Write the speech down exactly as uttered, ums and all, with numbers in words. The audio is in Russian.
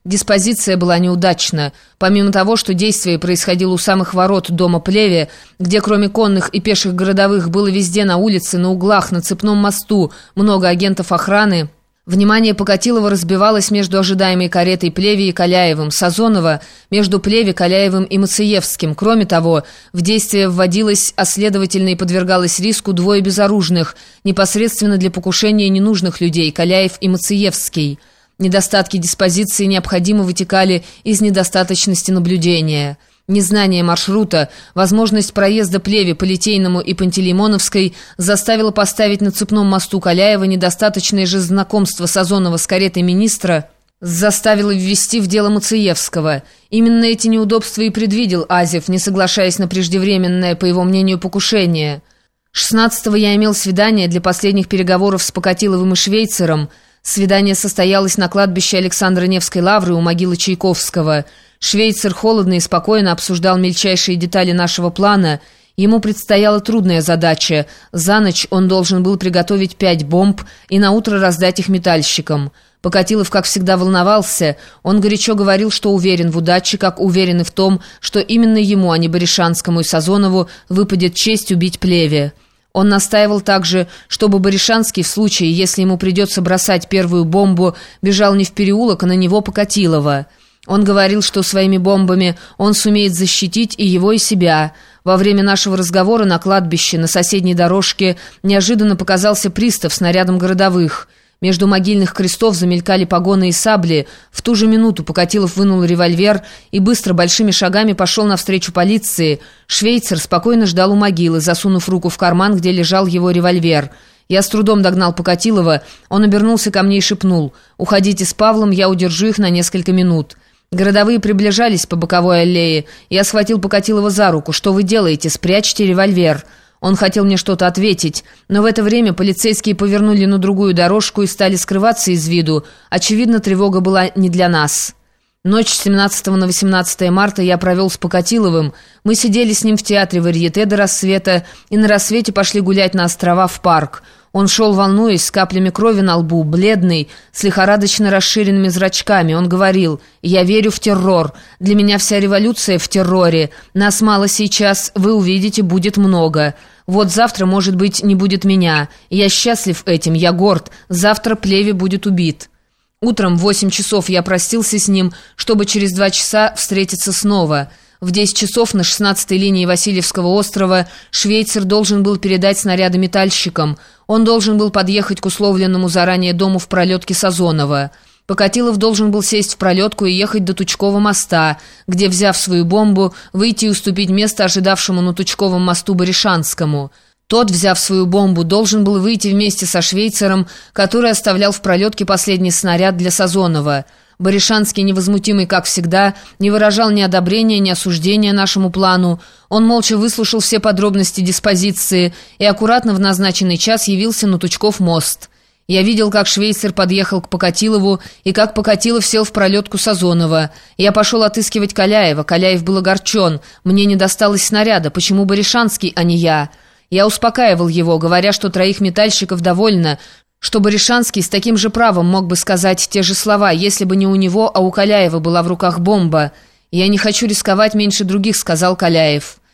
Диспозиция была неудачна. Помимо того, что действие происходило у самых ворот дома Плеве, где кроме конных и пеших городовых было везде на улице, на углах, на цепном мосту много агентов охраны, внимание Покатилова разбивалось между ожидаемой каретой Плеве и Каляевым, Сазонова между Плеве, Каляевым и Мациевским. Кроме того, в действие вводилось, а следовательно и подвергалось риску двое безоружных, непосредственно для покушения ненужных людей, Каляев и Мациевский. Недостатки диспозиции необходимо вытекали из недостаточности наблюдения. Незнание маршрута, возможность проезда Плеве по Литейному и Пантелеймоновской заставило поставить на цепном мосту Каляева, недостаточное же знакомство Сазонова с каретой министра заставило ввести в дело Мациевского. Именно эти неудобства и предвидел Азев, не соглашаясь на преждевременное, по его мнению, покушение. шестнадцатого я имел свидание для последних переговоров с Покатиловым и Швейцером. Свидание состоялось на кладбище Александра Невской лавры у могилы Чайковского. Швейцер холодно и спокойно обсуждал мельчайшие детали нашего плана. Ему предстояла трудная задача. За ночь он должен был приготовить пять бомб и наутро раздать их метальщикам. Покатилов, как всегда, волновался. Он горячо говорил, что уверен в удаче, как уверен и в том, что именно ему, а не Баришанскому и Сазонову, выпадет честь убить Плеве. Он настаивал также, чтобы Баришанский в случае, если ему придется бросать первую бомбу, бежал не в переулок, а на него Покатилова. Он говорил, что своими бомбами он сумеет защитить и его, и себя. Во время нашего разговора на кладбище, на соседней дорожке, неожиданно показался пристав с нарядом городовых. Между могильных крестов замелькали погоны и сабли. В ту же минуту Покатилов вынул револьвер и быстро большими шагами пошел навстречу полиции. Швейцер спокойно ждал у могилы, засунув руку в карман, где лежал его револьвер. Я с трудом догнал Покатилова. Он обернулся ко мне и шепнул: «Уходите с Павлом, я удержу их на несколько минут». Городовые приближались по боковой аллее. Я схватил Покатилова за руку. «Что вы делаете? Спрячьте револьвер». Он хотел мне что-то ответить, но в это время полицейские повернули на другую дорожку и стали скрываться из виду. Очевидно, тревога была не для нас. Ночь с семнадцатого на восемнадцатое марта я провел с Покатиловым. Мы сидели с ним в театре Варьете до рассвета и на рассвете пошли гулять на острова в парк. Он шел, волнуясь, с каплями крови на лбу, бледный, с лихорадочно расширенными зрачками. Он говорил: «Я верю в террор. Для меня вся революция в терроре. Нас мало сейчас, вы увидите, будет много. Вот завтра, может быть, не будет меня. Я счастлив этим, я горд. Завтра Плеве будет убит». Утром в восемь часов я простился с ним, чтобы через два часа встретиться снова. В десять часов на шестнадцатой линии Васильевского острова Швейцер должен был передать снаряды метальщикам. Он должен был подъехать к условленному заранее дому в пролетке Сазонова. Покатилов должен был сесть в пролетку и ехать до Тучкова моста, где, взяв свою бомбу, выйти и уступить место ожидавшему на Тучковом мосту Баришанскому. Тот, взяв свою бомбу, должен был выйти вместе со Швейцером, который оставлял в пролетке последний снаряд для Сазонова. Баришанский, невозмутимый, как всегда, не выражал ни одобрения, ни осуждения нашему плану. Он молча выслушал все подробности диспозиции и аккуратно в назначенный час явился на Тучков мост. Я видел, как Швейцер подъехал к Покатилову и как Покатилов сел в пролетку Сазонова. Я пошел отыскивать Каляева. Каляев был огорчен. Мне не досталось снаряда. Почему Баришанский, а не я? Я успокаивал его, говоря, что троих метальщиков довольно, что Баришанский с таким же правом мог бы сказать те же слова, если бы не у него, а у Каляева была в руках бомба. «Я не хочу рисковать меньше других», — сказал Каляев.